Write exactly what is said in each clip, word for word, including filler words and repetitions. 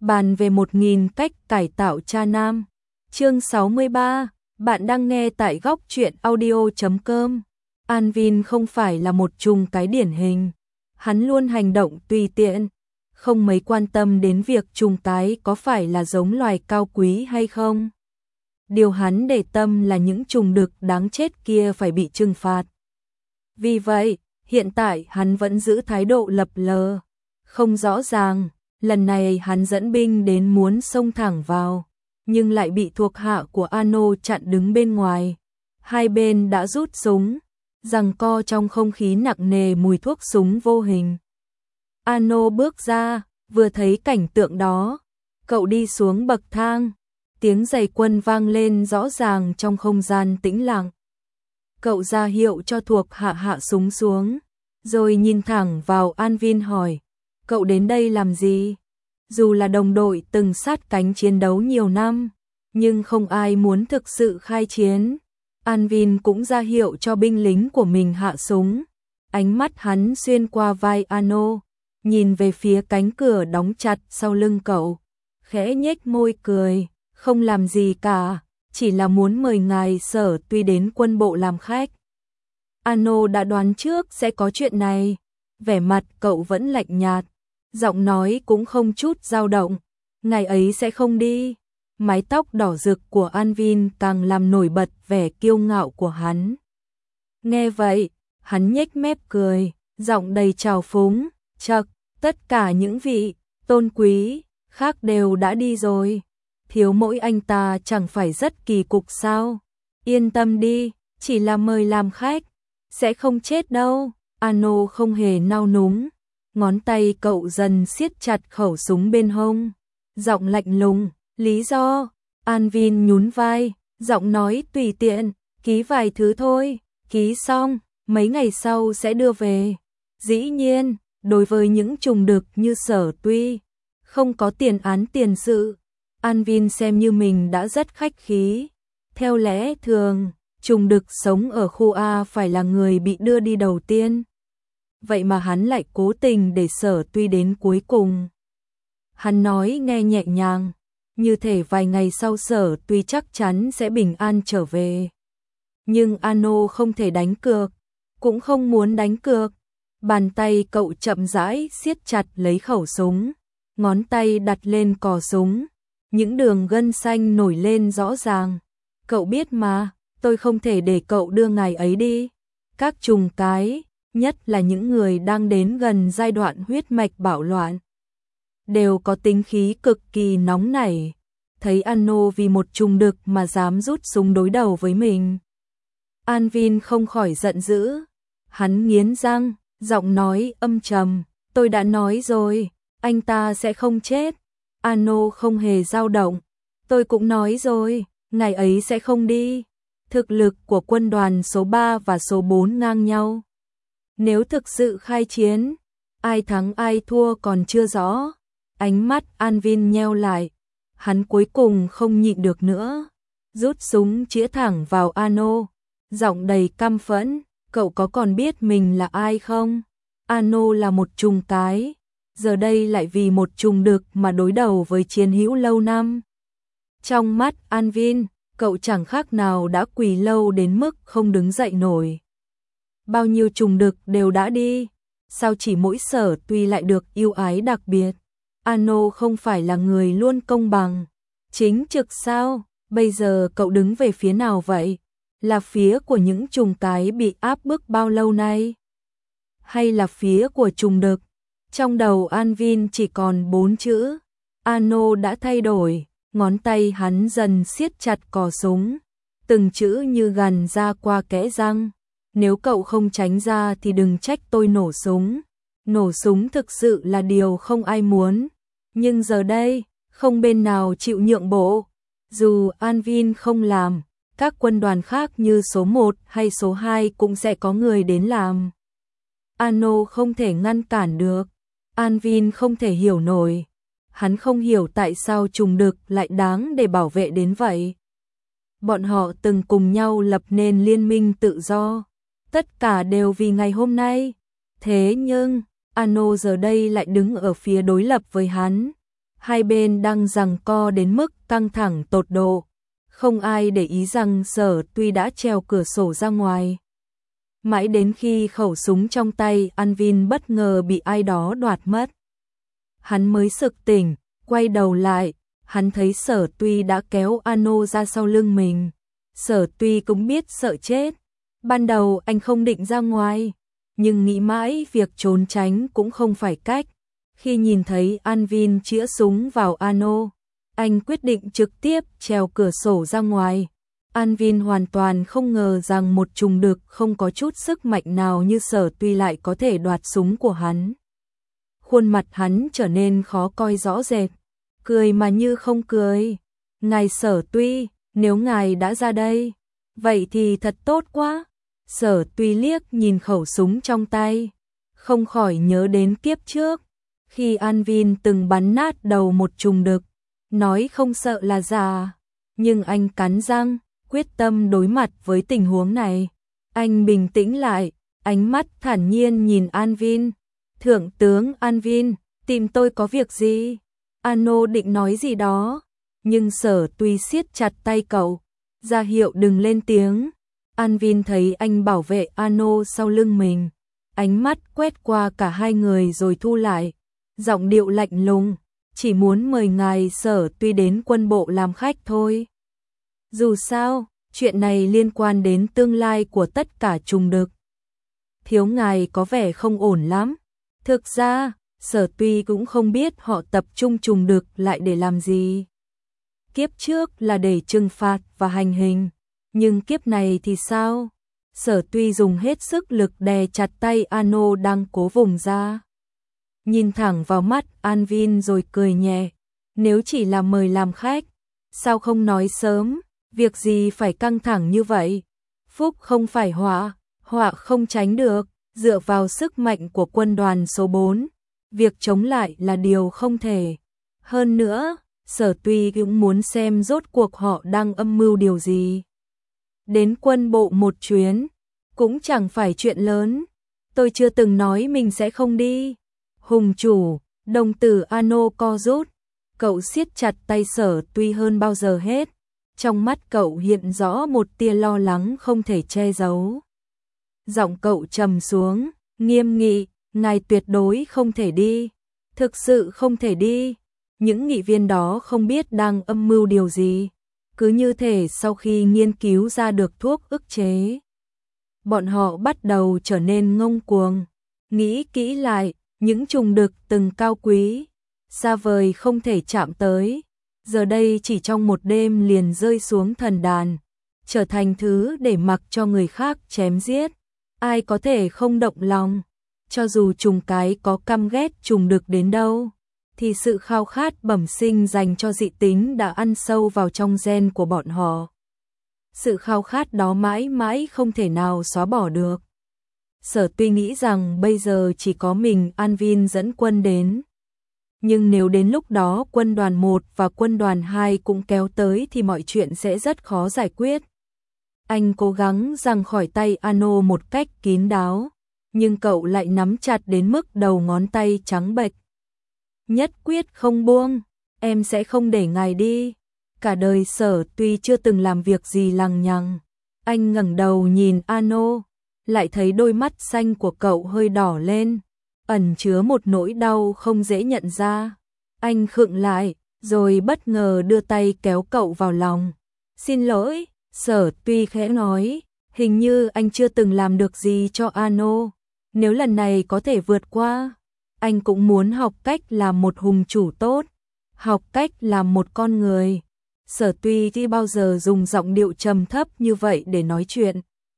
Bàn về một nghìn cách cải tạo cha nam. Chương sáu mươi ba, bạn đang nghe tại góc truyện audio chấm com. Anvin không phải là một trùng cái điển hình. Hắn luôn hành động tùy tiện, không mấy quan tâm đến việc trùng cái có phải là giống loài cao quý hay không. Điều hắn để tâm là những trùng đực đáng chết kia phải bị trừng phạt. Vì vậy, hiện tại hắn vẫn giữ thái độ lập lờ, không rõ ràng. Lần này hắn dẫn binh đến muốn xông thẳng vào, nhưng lại bị thuộc hạ của Ano chặn đứng bên ngoài. Hai bên đã rút súng, giằng co trong không khí nặng nề mùi thuốc súng vô hình. Ano bước ra, vừa thấy cảnh tượng đó, cậu đi xuống bậc thang, tiếng giày quân vang lên rõ ràng trong không gian tĩnh lặng. Cậu ra hiệu cho thuộc hạ hạ súng xuống, rồi nhìn thẳng vào Anvin hỏi, cậu đến đây làm gì? Dù là đồng đội từng sát cánh chiến đấu nhiều năm, nhưng không ai muốn thực sự khai chiến. Anvin cũng ra hiệu cho binh lính của mình hạ súng. Ánh mắt hắn xuyên qua vai Ano, nhìn về phía cánh cửa đóng chặt sau lưng cậu, khẽ nhếch môi cười, không làm gì cả, chỉ là muốn mời ngài Sở Tuy đến quân bộ làm khách. Ano đã đoán trước sẽ có chuyện này, vẻ mặt cậu vẫn lạnh nhạt, giọng nói cũng không chút dao động, ngày ấy sẽ không đi. Mái tóc đỏ rực của Anvin càng làm nổi bật vẻ kiêu ngạo của hắn. Nghe vậy, hắn nhếch mép cười, giọng đầy trào phúng, chậc, tất cả những vị tôn quý khác đều đã đi rồi, thiếu mỗi anh ta chẳng phải rất kỳ cục sao? Yên tâm đi, chỉ là mời làm khách, sẽ không chết đâu. Ano không hề nao núng, ngón tay cậu dần siết chặt khẩu súng bên hông, giọng lạnh lùng, lý do? Anvin nhún vai, giọng nói tùy tiện, ký vài thứ thôi, ký xong, mấy ngày sau sẽ đưa về. Dĩ nhiên, đối với những trùng đực như Sở Tuy, không có tiền án tiền sự, Anvin xem như mình đã rất khách khí. Theo lẽ thường, trùng đực sống ở khu A phải là người bị đưa đi đầu tiên. Vậy mà hắn lại cố tình để Sở Tuy đến cuối cùng. Hắn nói nghe nhẹ nhàng, như thể vài ngày sau Sở Tuy chắc chắn sẽ bình an trở về. Nhưng Ano không thể đánh cược, cũng không muốn đánh cược. Bàn tay cậu chậm rãi siết chặt lấy khẩu súng, ngón tay đặt lên cò súng, những đường gân xanh nổi lên rõ ràng. Cậu biết mà, tôi không thể để cậu đưa ngài ấy đi. Các trùng cái, nhất là những người đang đến gần giai đoạn huyết mạch bạo loạn, đều có tính khí cực kỳ nóng nảy. Thấy Ano vì một trùng đực mà dám rút súng đối đầu với mình, Anvin không khỏi giận dữ. Hắn nghiến răng, giọng nói âm trầm, tôi đã nói rồi, anh ta sẽ không chết. Ano không hề dao động, tôi cũng nói rồi, ngày ấy sẽ không đi. Thực lực của quân đoàn số ba và số bốn ngang nhau. Nếu thực sự khai chiến, ai thắng ai thua còn chưa rõ. Ánh mắt Anvin nheo lại, hắn cuối cùng không nhịn được nữa, rút súng chĩa thẳng vào Ano, giọng đầy căm phẫn, cậu có còn biết mình là ai không? Ano là một trùng cái, giờ đây lại vì một trùng đực mà đối đầu với chiến hữu lâu năm. Trong mắt Anvin, cậu chẳng khác nào đã quỳ lâu đến mức không đứng dậy nổi. Bao nhiêu trùng đực đều đã đi, sao chỉ mỗi Sở Tuy lại được yêu ái đặc biệt? Ano không phải là người luôn công bằng, chính trực sao? Bây giờ cậu đứng về phía nào vậy? Là phía của những trùng cái bị áp bức bao lâu nay? Hay là phía của trùng đực? Trong đầu Anvin chỉ còn bốn chữ. Ano đã thay đổi, ngón tay hắn dần siết chặt cò súng, từng chữ như gằn ra qua kẽ răng. Nếu cậu không tránh ra thì đừng trách tôi nổ súng. Nổ súng thực sự là điều không ai muốn, nhưng giờ đây, không bên nào chịu nhượng bộ. Dù Anvin không làm, các quân đoàn khác như số một hay số hai cũng sẽ có người đến làm. Ano không thể ngăn cản được. Anvin không thể hiểu nổi. Hắn không hiểu tại sao trùng đực lại đáng để bảo vệ đến vậy. Bọn họ từng cùng nhau lập nên liên minh tự do. Tất cả đều vì ngày hôm nay. Thế nhưng, Ano giờ đây lại đứng ở phía đối lập với hắn. Hai bên đang giằng co đến mức căng thẳng tột độ. Không ai để ý rằng Sở Tuy đã trèo cửa sổ ra ngoài. Mãi đến khi khẩu súng trong tay An Vin bất ngờ bị ai đó đoạt mất, hắn mới sực tỉnh, quay đầu lại, hắn thấy Sở Tuy đã kéo Ano ra sau lưng mình. Sở Tuy cũng biết sợ chết. Ban đầu anh không định ra ngoài, nhưng nghĩ mãi việc trốn tránh cũng không phải cách. Khi nhìn thấy An Vin chĩa súng vào Ano, anh quyết định trực tiếp trèo cửa sổ ra ngoài. An Vin hoàn toàn không ngờ rằng một trùng đực không có chút sức mạnh nào như Sở Tuy lại có thể đoạt súng của hắn. Khuôn mặt hắn trở nên khó coi rõ rệt, cười mà như không cười. Ngài Sở Tuy, nếu ngài đã ra đây, vậy thì thật tốt quá. Sở Tuy liếc nhìn khẩu súng trong tay, không khỏi nhớ đến kiếp trước, khi An Vin từng bắn nát đầu một trùng đực, nói không sợ là giả, nhưng anh cắn răng, quyết tâm đối mặt với tình huống này. Anh bình tĩnh lại, ánh mắt thản nhiên nhìn An Vin. Thượng tướng An Vin, tìm tôi có việc gì? Ano định nói gì đó, nhưng Sở Tuy siết chặt tay cậu, ra hiệu đừng lên tiếng. An Vin thấy anh bảo vệ Ano sau lưng mình, ánh mắt quét qua cả hai người rồi thu lại, giọng điệu lạnh lùng, chỉ muốn mời ngài Sở Tuy đến quân bộ làm khách thôi. Dù sao, chuyện này liên quan đến tương lai của tất cả trùng đực. Thiếu ngài có vẻ không ổn lắm. Thực ra, Sở Tuy cũng không biết họ tập trung trùng đực lại để làm gì. Kiếp trước là để trừng phạt và hành hình, nhưng kiếp này thì sao? Sở Tuy dùng hết sức lực đè chặt tay Ano đang cố vùng ra. Nhìn thẳng vào mắt An Vin rồi cười nhẹ. Nếu chỉ là mời làm khách, sao không nói sớm? Việc gì phải căng thẳng như vậy? Phúc không phải họa, họa không tránh được. Dựa vào sức mạnh của quân đoàn số bốn, việc chống lại là điều không thể. Hơn nữa, Sở Tuy cũng muốn xem rốt cuộc họ đang âm mưu điều gì. Đến quân bộ một chuyến, cũng chẳng phải chuyện lớn. Tôi chưa từng nói mình sẽ không đi. Hùng chủ, đồng tử Ano co rút, cậu siết chặt tay Sở Tuy hơn bao giờ hết. Trong mắt cậu hiện rõ một tia lo lắng không thể che giấu. Giọng cậu trầm xuống, nghiêm nghị, ngài tuyệt đối không thể đi. Thực sự không thể đi. Những nghị viên đó không biết đang âm mưu điều gì. Cứ như thể sau khi nghiên cứu ra được thuốc ức chế, bọn họ bắt đầu trở nên ngông cuồng. Nghĩ kỹ lại, những trùng đực từng cao quý, xa vời không thể chạm tới, giờ đây chỉ trong một đêm liền rơi xuống thần đàn, trở thành thứ để mặc cho người khác chém giết. Ai có thể không động lòng? Cho dù trùng cái có căm ghét trùng đực đến đâu, thì sự khao khát bẩm sinh dành cho dị tính đã ăn sâu vào trong gen của bọn họ. Sự khao khát đó mãi mãi không thể nào xóa bỏ được. Sở Tuy nghĩ rằng bây giờ chỉ có mình An Vin dẫn quân đến. Nhưng nếu đến lúc đó quân đoàn một và quân đoàn hai cũng kéo tới thì mọi chuyện sẽ rất khó giải quyết. Anh cố gắng giằng khỏi tay Ano một cách kín đáo, nhưng cậu lại nắm chặt đến mức đầu ngón tay trắng bệch. Nhất quyết không buông, em sẽ không để ngài đi. Cả đời Sở Tuy chưa từng làm việc gì lằng nhằng. Anh ngẩng đầu nhìn Ano, lại thấy đôi mắt xanh của cậu hơi đỏ lên, ẩn chứa một nỗi đau không dễ nhận ra. Anh khựng lại, rồi bất ngờ đưa tay kéo cậu vào lòng. Xin lỗi, Sở Tuy khẽ nói, hình như anh chưa từng làm được gì cho Ano. Nếu lần này có thể vượt qua, anh cũng muốn học cách làm một hùng chủ tốt, học cách làm một con người. Sở Tuy chưa bao giờ dùng giọng điệu trầm thấp như vậy để nói chuyện.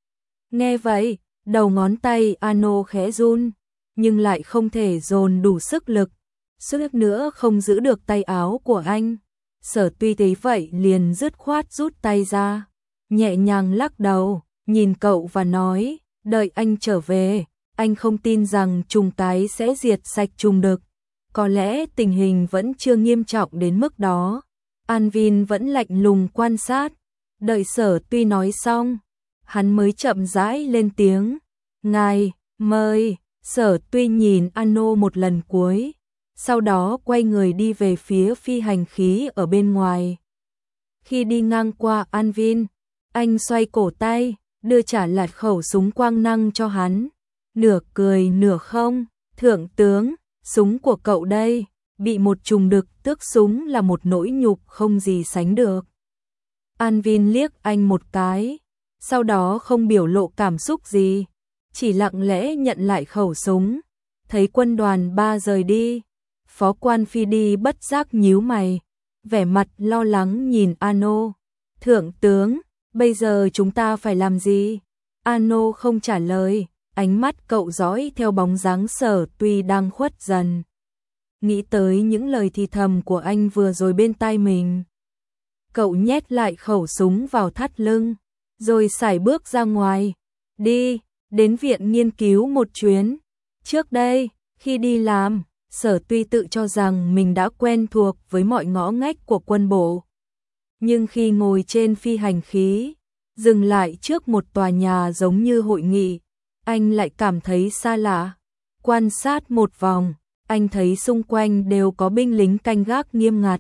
Nghe vậy, đầu ngón tay Ano khẽ run, nhưng lại không thể dồn đủ sức lực. Sức nữa không giữ được tay áo của anh. Sở Tuy thấy vậy liền dứt khoát rút tay ra, nhẹ nhàng lắc đầu, nhìn cậu và nói, đợi anh trở về, anh không tin rằng trùng tái sẽ diệt sạch trùng đực. Có lẽ tình hình vẫn chưa nghiêm trọng đến mức đó. An Vin vẫn lạnh lùng quan sát, đợi Sở Tuy nói xong, hắn mới chậm rãi lên tiếng, ngài, mời. Sở Tuy nhìn Ano một lần cuối, sau đó quay người đi về phía phi hành khí ở bên ngoài. Khi đi ngang qua An Vin, anh xoay cổ tay, đưa trả lại khẩu súng quang năng cho hắn. Nửa cười nửa không, thượng tướng, súng của cậu đây, bị một trùng đực tước súng là một nỗi nhục không gì sánh được. An Vin liếc anh một cái, sau đó không biểu lộ cảm xúc gì, chỉ lặng lẽ nhận lại khẩu súng. Thấy quân đoàn ba rời đi, phó quan Phi đi bất giác nhíu mày, vẻ mặt lo lắng nhìn Ano. Thượng tướng, bây giờ chúng ta phải làm gì? Ano không trả lời, ánh mắt cậu dõi theo bóng dáng Sở Tuy đang khuất dần. Nghĩ tới những lời thì thầm của anh vừa rồi bên tai mình. Cậu nhét lại khẩu súng vào thắt lưng, rồi sải bước ra ngoài. Đi, đến viện nghiên cứu một chuyến. Trước đây, khi đi làm, Sở Tuy tự cho rằng mình đã quen thuộc với mọi ngõ ngách của quân bộ. Nhưng khi ngồi trên phi hành khí, dừng lại trước một tòa nhà giống như hội nghị, anh lại cảm thấy xa lạ. Quan sát một vòng, anh thấy xung quanh đều có binh lính canh gác nghiêm ngặt.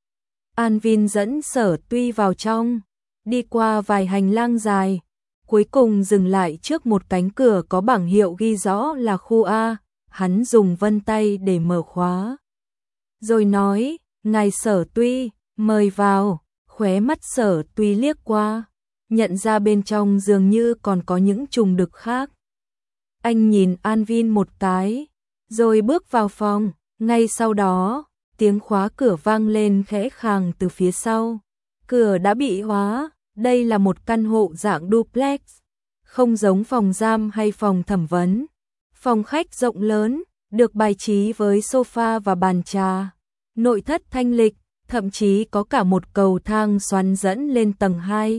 An Vin dẫn Sở Tuy vào trong, đi qua vài hành lang dài, cuối cùng dừng lại trước một cánh cửa có bảng hiệu ghi rõ là khu A. Hắn dùng vân tay để mở khóa, rồi nói, ngài Sở Tuy, mời vào. Khóe mắt Sở Tuy liếc qua, nhận ra bên trong dường như còn có những trùng đực khác. Anh nhìn An Vin một cái, rồi bước vào phòng. Ngay sau đó, tiếng khóa cửa vang lên khẽ khàng từ phía sau. Cửa đã bị khóa, đây là một căn hộ dạng duplex, không giống phòng giam hay phòng thẩm vấn. Phòng khách rộng lớn, được bài trí với sofa và bàn trà, nội thất thanh lịch, thậm chí có cả một cầu thang xoắn dẫn lên tầng hai.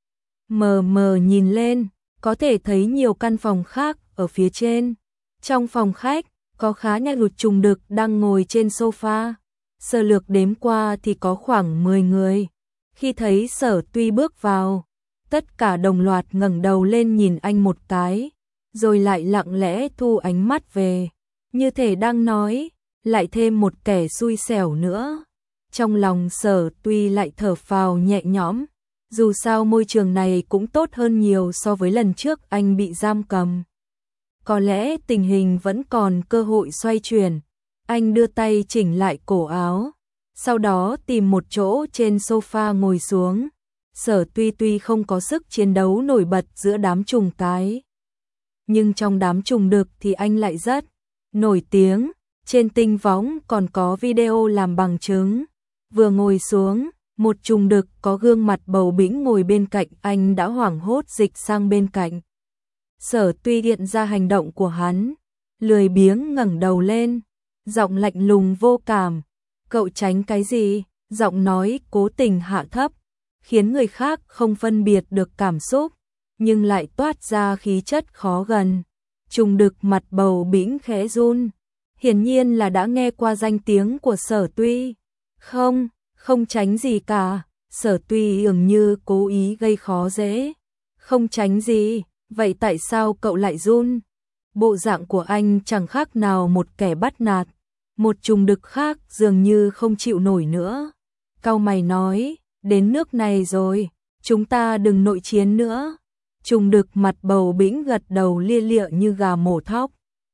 Mờ mờ nhìn lên, có thể thấy nhiều căn phòng khác ở phía trên. Trong phòng khách, có khá nhiều lụt trùng đực đang ngồi trên sofa. Sơ lược đếm qua thì có khoảng mười người. Khi thấy Sở Tuy bước vào, tất cả đồng loạt ngẩng đầu lên nhìn anh một cái, rồi lại lặng lẽ thu ánh mắt về, như thể đang nói, lại thêm một kẻ xui xẻo nữa. Trong lòng Sở Tuy lại thở phào nhẹ nhõm, dù sao môi trường này cũng tốt hơn nhiều so với lần trước anh bị giam cầm. Có lẽ tình hình vẫn còn cơ hội xoay chuyển. Anh đưa tay chỉnh lại cổ áo, sau đó tìm một chỗ trên sofa ngồi xuống. Sở Tuy tuy không có sức chiến đấu nổi bật giữa đám trùng cái, nhưng trong đám trùng đực thì anh lại rất nổi tiếng. Trên tinh võng còn có video làm bằng chứng. Vừa ngồi xuống, một trùng đực có gương mặt bầu bĩnh ngồi bên cạnh anh đã hoảng hốt dịch sang bên cạnh. Sở Tuy hiện ra hành động của hắn, lười biếng ngẩng đầu lên, giọng lạnh lùng vô cảm. Cậu tránh cái gì? Giọng nói cố tình hạ thấp, khiến người khác không phân biệt được cảm xúc, nhưng lại toát ra khí chất khó gần. Trùng đực mặt bầu bĩnh khẽ run, hiển nhiên là đã nghe qua danh tiếng của Sở Tuy. Không, không tránh gì cả. Sở Tuy dường như cố ý gây khó dễ. Không tránh gì, vậy tại sao cậu lại run? Bộ dạng của anh chẳng khác nào một kẻ bắt nạt. Một trùng đực khác dường như không chịu nổi nữa. Cau mày nói, đến nước này rồi, chúng ta đừng nội chiến nữa. Trùng đực mặt bầu bĩnh gật đầu lia lịa như gà mổ thóc.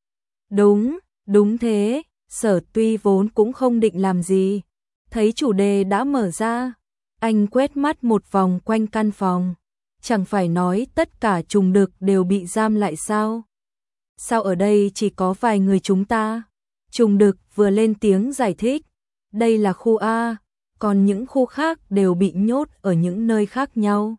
Đúng, đúng thế. Sở Tuy vốn cũng không định làm gì. Thấy chủ đề đã mở ra, anh quét mắt một vòng quanh căn phòng. Chẳng phải nói tất cả trùng đực đều bị giam lại sao? Sao ở đây chỉ có vài người chúng ta? Trùng đực vừa lên tiếng giải thích, đây là khu A, còn những khu khác đều bị nhốt ở những nơi khác nhau.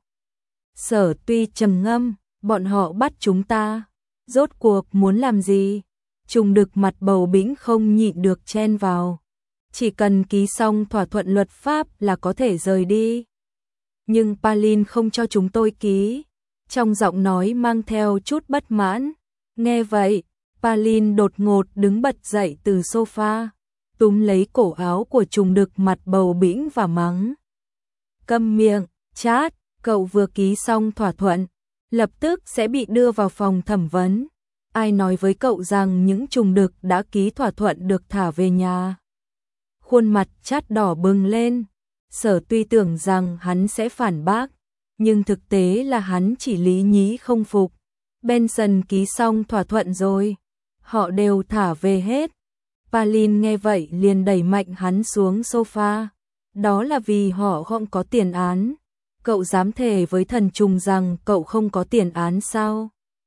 Sở Tuy trầm ngâm, bọn họ bắt chúng ta, rốt cuộc muốn làm gì? Trùng đực mặt bầu bĩnh không nhịn được chen vào. Chỉ cần ký xong thỏa thuận luật pháp là có thể rời đi. Nhưng Palin không cho chúng tôi ký. Trong giọng nói mang theo chút bất mãn. Nghe vậy, Palin đột ngột đứng bật dậy từ sofa, túm lấy cổ áo của trùng đực mặt bầu bĩnh và mắng. Câm miệng, chát, cậu vừa ký xong thỏa thuận, lập tức sẽ bị đưa vào phòng thẩm vấn. Ai nói với cậu rằng những trùng đực đã ký thỏa thuận được thả về nhà? Khuôn mặt Chát đỏ bừng lên. Sở Tuy tưởng rằng hắn sẽ phản bác, nhưng thực tế là hắn chỉ lý nhí không phục. Benson ký xong thỏa thuận rồi, họ đều thả về hết. Palin nghe vậy liền đẩy mạnh hắn xuống sofa. Đó là vì họ không có tiền án. Cậu dám thề với thần trùng rằng cậu không có tiền án sao?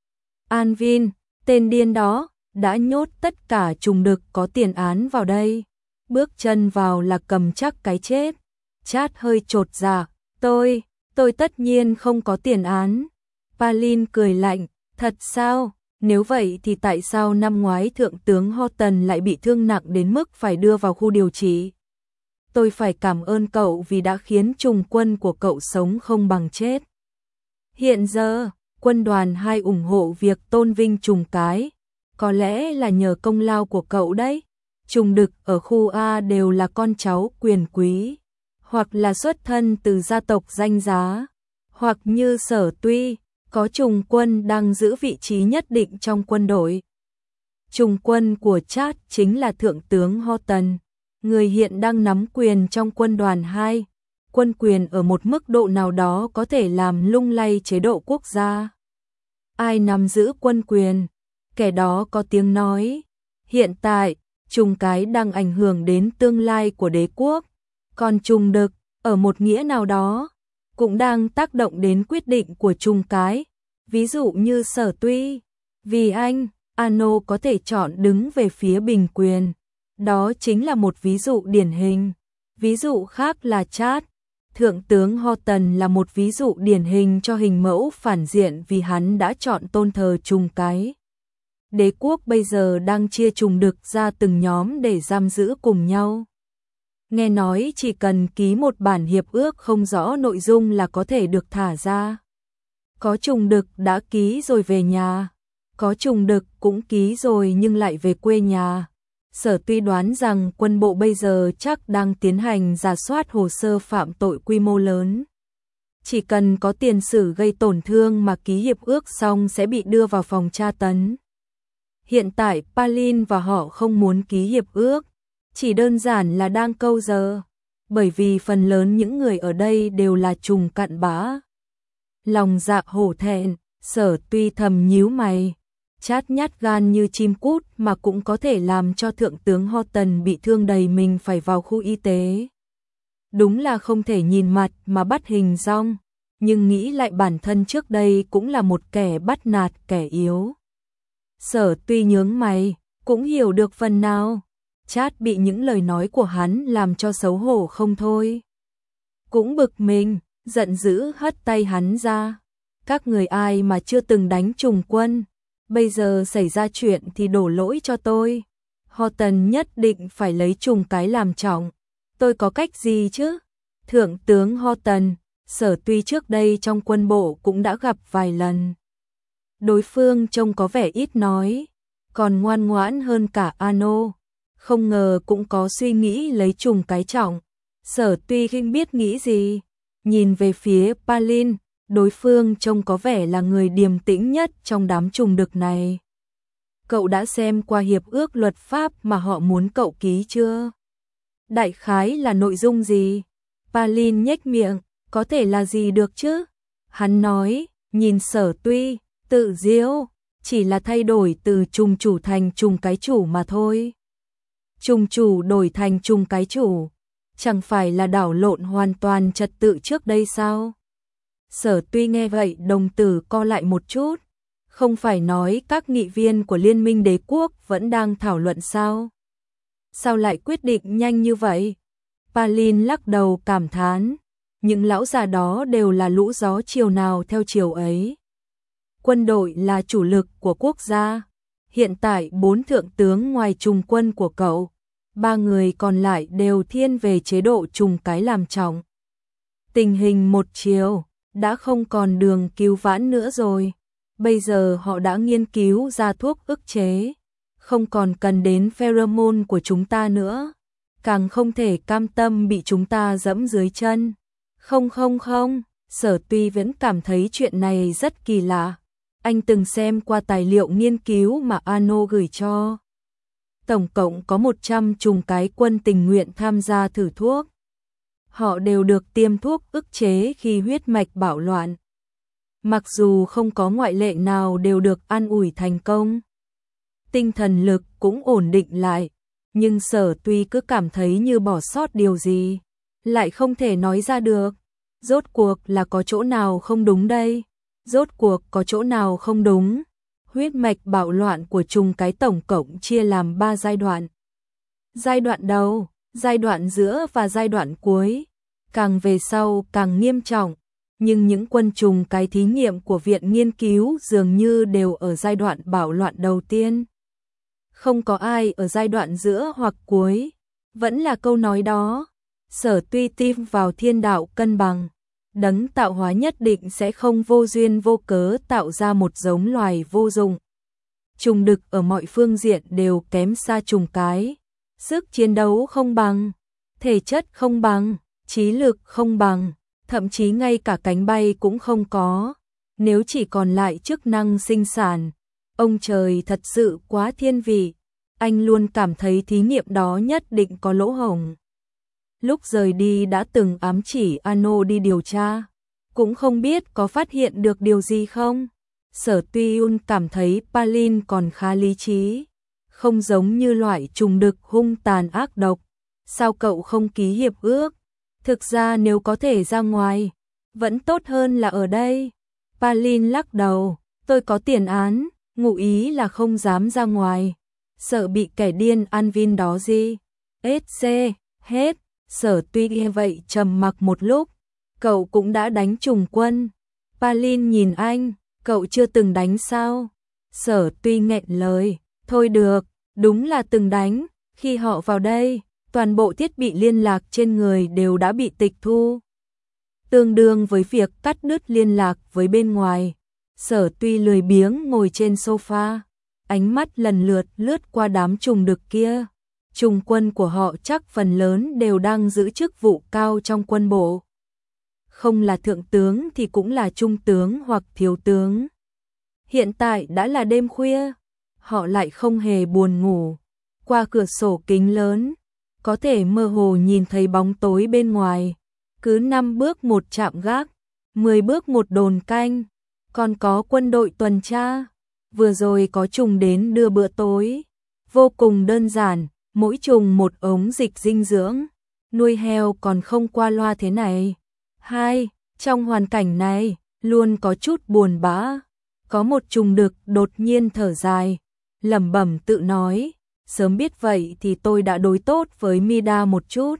Anvin, tên điên đó, đã nhốt tất cả trùng đực có tiền án vào đây. Bước chân vào là cầm chắc cái chết. Chát hơi chột dạ. Tôi, tôi tất nhiên không có tiền án. Palin cười lạnh. Thật sao? Nếu vậy thì tại sao năm ngoái Thượng tướng Horton lại bị thương nặng đến mức phải đưa vào khu điều trị? Tôi phải cảm ơn cậu vì đã khiến trùng quân của cậu sống không bằng chết. Hiện giờ, quân đoàn hai ủng hộ việc tôn vinh trùng cái. Có lẽ là nhờ công lao của cậu đấy. Trùng đực ở khu A đều là con cháu quyền quý, hoặc là xuất thân từ gia tộc danh giá, hoặc như Sở Tuy, có trùng quân đang giữ vị trí nhất định trong quân đội. Trùng quân của Chát chính là Thượng tướng Horton, người hiện đang nắm quyền trong quân đoàn hai. Quân quyền ở một mức độ nào đó có thể làm lung lay chế độ quốc gia. Ai nắm giữ quân quyền, kẻ đó có tiếng nói. Hiện tại, trùng cái đang ảnh hưởng đến tương lai của đế quốc, còn trùng đực, ở một nghĩa nào đó, cũng đang tác động đến quyết định của trùng cái. Ví dụ như Sở Tuy, vì anh, Ano có thể chọn đứng về phía bình quyền. Đó chính là một ví dụ điển hình. Ví dụ khác là Chát. Thượng tướng Horton là một ví dụ điển hình cho hình mẫu phản diện vì hắn đã chọn tôn thờ trùng cái. Đế quốc bây giờ đang chia trùng đực ra từng nhóm để giam giữ cùng nhau. Nghe nói chỉ cần ký một bản hiệp ước không rõ nội dung là có thể được thả ra. Có trùng đực đã ký rồi về nhà, có trùng đực cũng ký rồi nhưng lại về quê nhà. Sở Tuy đoán rằng quân bộ bây giờ chắc đang tiến hành rà soát hồ sơ phạm tội quy mô lớn. Chỉ cần có tiền sử gây tổn thương mà ký hiệp ước xong sẽ bị đưa vào phòng tra tấn. Hiện tại Palin và họ không muốn ký hiệp ước, chỉ đơn giản là đang câu giờ, bởi vì phần lớn những người ở đây đều là trùng cặn bã. Lòng dạ hổ thẹn, Sở Tuy thầm nhíu mày. Chát nhát gan như chim cút mà cũng có thể làm cho Thượng tướng Horton bị thương đầy mình phải vào khu y tế. Đúng là không thể nhìn mặt mà bắt hình dong, nhưng nghĩ lại bản thân trước đây cũng là một kẻ bắt nạt kẻ yếu. Sở Tuy nhướng mày, cũng hiểu được phần nào. Chát bị những lời nói của hắn làm cho xấu hổ không thôi. Cũng bực mình, giận dữ hất tay hắn ra. Các người ai mà chưa từng đánh trùng quân, bây giờ xảy ra chuyện thì đổ lỗi cho tôi. Horton nhất định phải lấy trùng cái làm trọng. Tôi có cách gì chứ? Thượng tướng Horton, Sở Tuy trước đây trong quân bộ cũng đã gặp vài lần. Đối phương trông có vẻ ít nói, còn ngoan ngoãn hơn cả Ano. Không ngờ cũng có suy nghĩ lấy trùng cái trọng. Sở Tuy không biết nghĩ gì, nhìn về phía Palin, đối phương trông có vẻ là người điềm tĩnh nhất trong đám trùng đực này. Cậu đã xem qua hiệp ước luật pháp mà họ muốn cậu ký chưa? Đại khái là nội dung gì? Palin nhếch miệng, có thể là gì được chứ? Hắn nói, nhìn Sở Tuy, tự diễu, chỉ là thay đổi từ trùng chủ thành trùng cái chủ mà thôi. Trùng chủ đổi thành trùng cái chủ, chẳng phải là đảo lộn hoàn toàn trật tự trước đây sao? Sở Tuy nghe vậy đồng tử co lại một chút, không phải nói các nghị viên của Liên minh Đế quốc vẫn đang thảo luận sao? Sao lại quyết định nhanh như vậy? Palin lắc đầu cảm thán, những lão già đó đều là lũ gió chiều nào theo chiều ấy. Quân đội là chủ lực của quốc gia. Hiện tại bốn thượng tướng ngoài trùng quân của cậu, ba người còn lại đều thiên về chế độ trùng cái làm trọng. Tình hình một chiều, đã không còn đường cứu vãn nữa rồi. Bây giờ họ đã nghiên cứu ra thuốc ức chế, không còn cần đến pheromone của chúng ta nữa, càng không thể cam tâm bị chúng ta dẫm dưới chân. Không không không, Sở Tuy vẫn cảm thấy chuyện này rất kỳ lạ. Anh từng xem qua tài liệu nghiên cứu mà Ano gửi cho. Tổng cộng có một trăm trùng cái quân tình nguyện tham gia thử thuốc. Họ đều được tiêm thuốc ức chế khi huyết mạch bạo loạn. Mặc dù không có ngoại lệ nào đều được an ủi thành công. Tinh thần lực cũng ổn định lại, nhưng Sở Tuy cứ cảm thấy như bỏ sót điều gì, lại không thể nói ra được. Rốt cuộc là có chỗ nào không đúng đây? Rốt cuộc có chỗ nào không đúng? Huyết mạch bạo loạn của trùng cái tổng cộng chia làm ba giai đoạn. Giai đoạn đầu, giai đoạn giữa và giai đoạn cuối. Càng về sau càng nghiêm trọng, nhưng những quân trùng cái thí nghiệm của viện nghiên cứu dường như đều ở giai đoạn bạo loạn đầu tiên. Không có ai ở giai đoạn giữa hoặc cuối. Vẫn là câu nói đó, Sở Tuy tin vào thiên đạo cân bằng. Đấng tạo hóa nhất định sẽ không vô duyên vô cớ tạo ra một giống loài vô dụng. Trùng đực ở mọi phương diện đều kém xa trùng cái. Sức chiến đấu không bằng, thể chất không bằng, trí lực không bằng, thậm chí ngay cả cánh bay cũng không có. Nếu chỉ còn lại chức năng sinh sản, ông trời thật sự quá thiên vị. Anh luôn cảm thấy thí nghiệm đó nhất định có lỗ hổng. Lúc rời đi đã từng ám chỉ Ano đi điều tra, cũng không biết có phát hiện được điều gì không. Sở Tuy Un cảm thấy Palin còn khá lý trí, không giống như loại trùng đực hung tàn ác độc. Sao cậu không ký hiệp ước? Thực ra nếu có thể ra ngoài, vẫn tốt hơn là ở đây. Palin lắc đầu, tôi có tiền án, ngụ ý là không dám ra ngoài. Sợ bị kẻ điên Anvin đó gì? ét xê, hết. Sở Tuy nghe vậy trầm mặc một lúc. Cậu cũng đã đánh trùng quân. Palin nhìn anh, cậu chưa từng đánh sao? Sở Tuy nghẹn lời, thôi được, đúng là từng đánh. Khi họ vào đây, toàn bộ thiết bị liên lạc trên người đều đã bị tịch thu. Tương đương với việc cắt đứt liên lạc với bên ngoài. Sở Tuy lười biếng ngồi trên sofa, ánh mắt lần lượt lướt qua đám trùng đực kia. Trùng quân của họ chắc phần lớn đều đang giữ chức vụ cao trong quân bộ. Không là thượng tướng thì cũng là trung tướng hoặc thiếu tướng. Hiện tại đã là đêm khuya, họ lại không hề buồn ngủ. Qua cửa sổ kính lớn, có thể mơ hồ nhìn thấy bóng tối bên ngoài. Cứ năm bước một trạm gác, mười bước một đồn canh, còn có quân đội tuần tra. Vừa rồi có trùng đến đưa bữa tối, vô cùng đơn giản, mỗi trùng một ống dịch dinh dưỡng. Nuôi heo còn không qua loa thế này. Hai, trong hoàn cảnh này, luôn có chút buồn bã. Có một trùng đực đột nhiên thở dài, lẩm bẩm tự nói, sớm biết vậy thì tôi đã đối tốt với Mida một chút.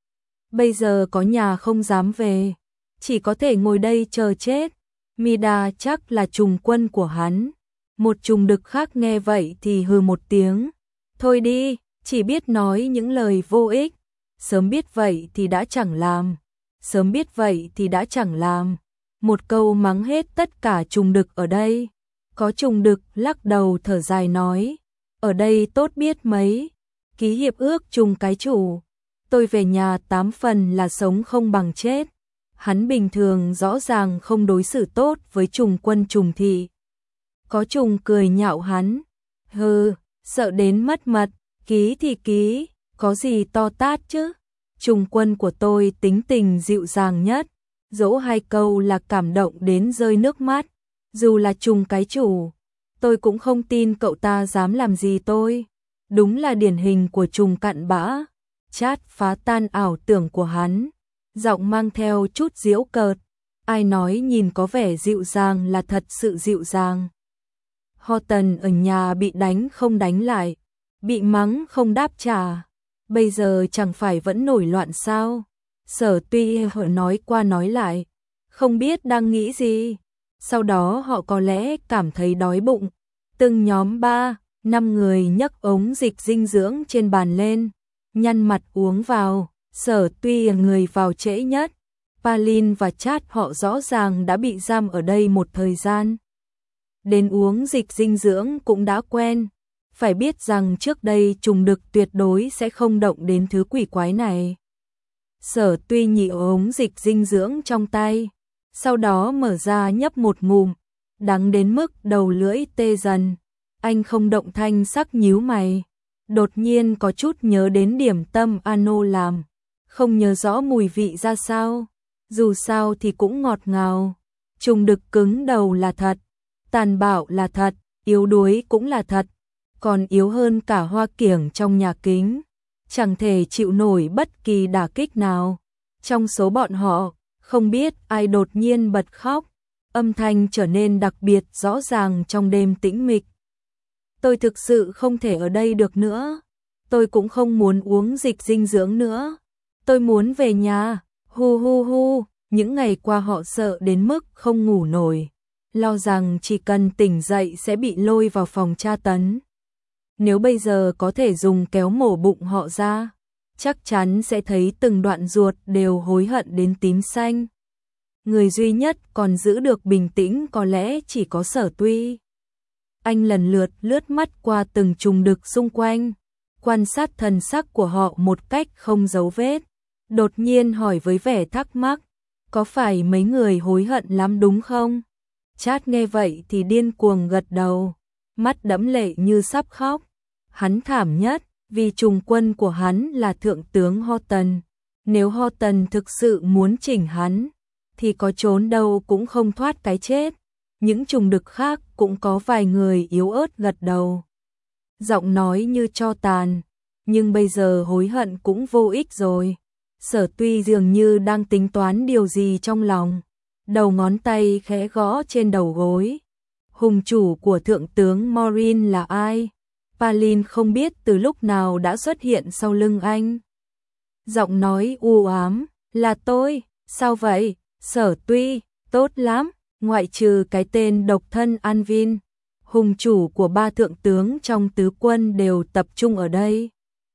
Bây giờ có nhà không dám về, chỉ có thể ngồi đây chờ chết. Mida chắc là trùng quân của hắn. Một trùng đực khác nghe vậy thì hừ một tiếng. Thôi đi, chỉ biết nói những lời vô ích. Sớm biết vậy thì đã chẳng làm. Sớm biết vậy thì đã chẳng làm. Một câu mắng hết tất cả trùng đực ở đây. Có trùng đực lắc đầu thở dài nói. Ở đây tốt biết mấy. Ký hiệp ước trùng cái chủ. Tôi về nhà tám phần là sống không bằng chết. Hắn bình thường rõ ràng không đối xử tốt với trùng quân trùng thị. Có trùng cười nhạo hắn. Hừ, sợ đến mất mật. Ký thì ký, có gì to tát chứ. Trùng quân của tôi tính tình dịu dàng nhất. Dỗ hai câu là cảm động đến rơi nước mắt. Dù là trùng cái chủ, tôi cũng không tin cậu ta dám làm gì tôi. Đúng là điển hình của trùng cặn bã. Chát phá tan ảo tưởng của hắn. Giọng mang theo chút giễu cợt. Ai nói nhìn có vẻ dịu dàng là thật sự dịu dàng. Horton ở nhà bị đánh không đánh lại, bị mắng không đáp trả. Bây giờ chẳng phải vẫn nổi loạn sao? Sở Tuy họ nói qua nói lại, không biết đang nghĩ gì. Sau đó họ có lẽ cảm thấy đói bụng. Từng nhóm ba, năm người nhấc ống dịch dinh dưỡng trên bàn lên, nhăn mặt uống vào. Sở Tuy người vào trễ nhất. Palin và Chát họ rõ ràng đã bị giam ở đây một thời gian. Đến uống dịch dinh dưỡng cũng đã quen. Phải biết rằng trước đây trùng đực tuyệt đối sẽ không động đến thứ quỷ quái này. Sở Tuy nhị ống dịch dinh dưỡng trong tay, sau đó mở ra nhấp một ngụm, đắng đến mức đầu lưỡi tê dần. Anh không động thanh sắc nhíu mày, đột nhiên có chút nhớ đến điểm tâm Ano làm, không nhớ rõ mùi vị ra sao, dù sao thì cũng ngọt ngào. Trùng đực cứng đầu là thật, tàn bạo là thật, yếu đuối cũng là thật, còn yếu hơn cả hoa kiểng trong nhà kính, chẳng thể chịu nổi bất kỳ đả kích nào. Trong số bọn họ, không biết ai đột nhiên bật khóc, âm thanh trở nên đặc biệt rõ ràng trong đêm tĩnh mịch. Tôi thực sự không thể ở đây được nữa, tôi cũng không muốn uống dịch dinh dưỡng nữa, tôi muốn về nhà, hu hu hu. Những ngày qua họ sợ đến mức không ngủ nổi, lo rằng chỉ cần tỉnh dậy sẽ bị lôi vào phòng tra tấn. Nếu bây giờ có thể dùng kéo mổ bụng họ ra, chắc chắn sẽ thấy từng đoạn ruột đều hối hận đến tím xanh. Người duy nhất còn giữ được bình tĩnh có lẽ chỉ có Sở Tuy. Anh lần lượt lướt mắt qua từng trùng đực xung quanh, quan sát thần sắc của họ một cách không giấu vết, đột nhiên hỏi với vẻ thắc mắc, có phải mấy người hối hận lắm đúng không? Chát nghe vậy thì điên cuồng gật đầu, mắt đẫm lệ như sắp khóc. Hắn thảm nhất, vì trùng quân của hắn là thượng tướng Horton. Nếu Horton thực sự muốn chỉnh hắn, thì có trốn đâu cũng không thoát cái chết. Những trùng đực khác cũng có vài người yếu ớt gật đầu, giọng nói như tro tàn, nhưng bây giờ hối hận cũng vô ích rồi. Sở Tuy dường như đang tính toán điều gì trong lòng, đầu ngón tay khẽ gõ trên đầu gối. Hùng chủ của thượng tướng Morin là ai? Palin không biết từ lúc nào đã xuất hiện sau lưng anh. Giọng nói u ám, là tôi, sao vậy? Sở Tuy, tốt lắm, ngoại trừ cái tên độc thân Anvin, hùng chủ của ba thượng tướng trong tứ quân đều tập trung ở đây.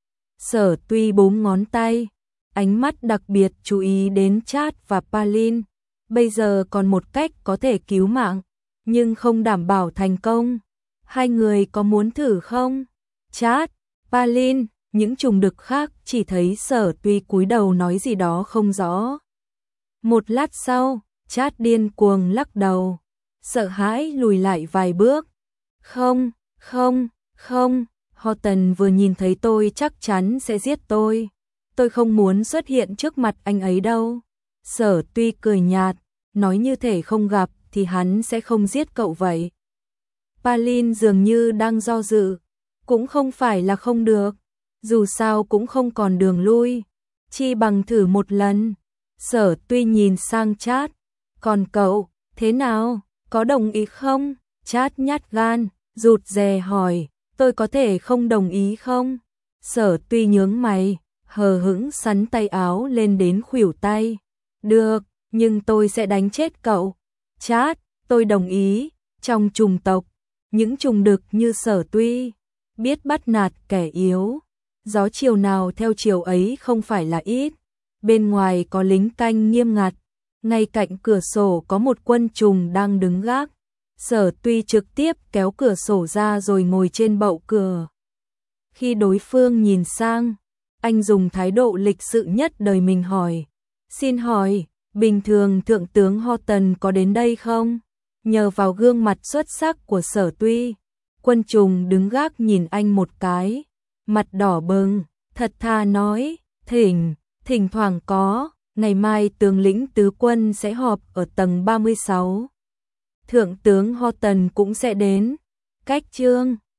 Sở Tuy búng ngón tay, ánh mắt đặc biệt chú ý đến Chát và Palin. Bây giờ còn một cách có thể cứu mạng, nhưng không đảm bảo thành công. Hai người có muốn thử không? Chát, Palin, những trùng đực khác chỉ thấy Sở Tuy cúi đầu nói gì đó không rõ. Một lát sau, Chát điên cuồng lắc đầu, sợ hãi lùi lại vài bước. Không, không, không, Horton vừa nhìn thấy tôi chắc chắn sẽ giết tôi. Tôi không muốn xuất hiện trước mặt anh ấy đâu. Sở Tuy cười nhạt, nói như thể không gặp thì hắn sẽ không giết cậu vậy. Palin dường như đang do dự, cũng không phải là không được, dù sao cũng không còn đường lui, chi bằng thử một lần. Sở Tuy nhìn sang Chát, còn cậu, thế nào, có đồng ý không? Chát nhát gan, rụt rè hỏi, tôi có thể không đồng ý không? Sở Tuy nhướng mày, hờ hững sắn tay áo lên đến khuỷu tay. Được, nhưng tôi sẽ đánh chết cậu. Chát, tôi đồng ý. Trong trùng tộc, những trùng đực như Sở Tuy biết bắt nạt kẻ yếu, gió chiều nào theo chiều ấy không phải là ít. Bên ngoài có lính canh nghiêm ngặt, ngay cạnh cửa sổ có một quân trùng đang đứng gác. Sở Tuy trực tiếp kéo cửa sổ ra rồi ngồi trên bậu cửa. Khi đối phương nhìn sang, anh dùng thái độ lịch sự nhất đời mình hỏi, xin hỏi, bình thường thượng tướng Horton có đến đây không? Nhờ vào gương mặt xuất sắc của Sở Tuy, quân trùng đứng gác nhìn anh một cái, mặt đỏ bừng, thật thà nói, thỉnh, thỉnh thoảng có, ngày mai tướng lĩnh tứ quân sẽ họp ở tầng ba mươi sáu. Thượng tướng Horton cũng sẽ đến. Cách chương